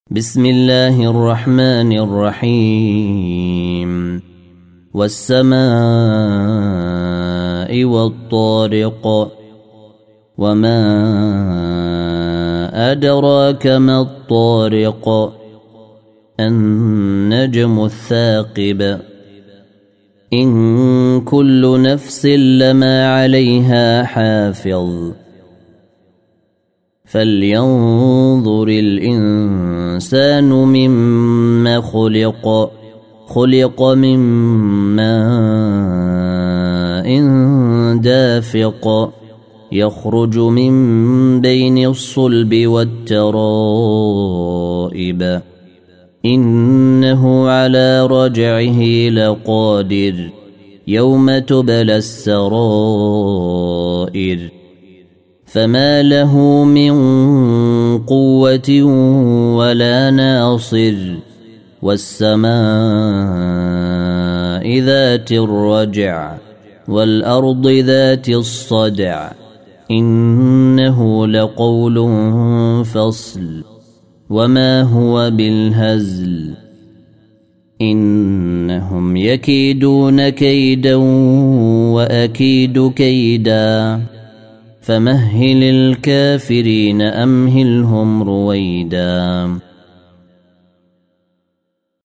بسم الله الرحمن الرحيم والسماء والطارق وما أدراك ما الطارق النجم الثاقب إن كل نفس لما عليها حافظ فلينظر الإنسان مما خلق من ماء دافق يخرج من بين الصلب والترائب إنه على رجعه لقادر يوم تبلى السرائر فما له من قوة ولا ناصر والسماء ذات الرجع والأرض ذات الصدع إنه لقول فصل وما هو بالهزل إنهم يكيدون كيدا وأكيد كيدا فمهل الكافرين أمهلهم رويدا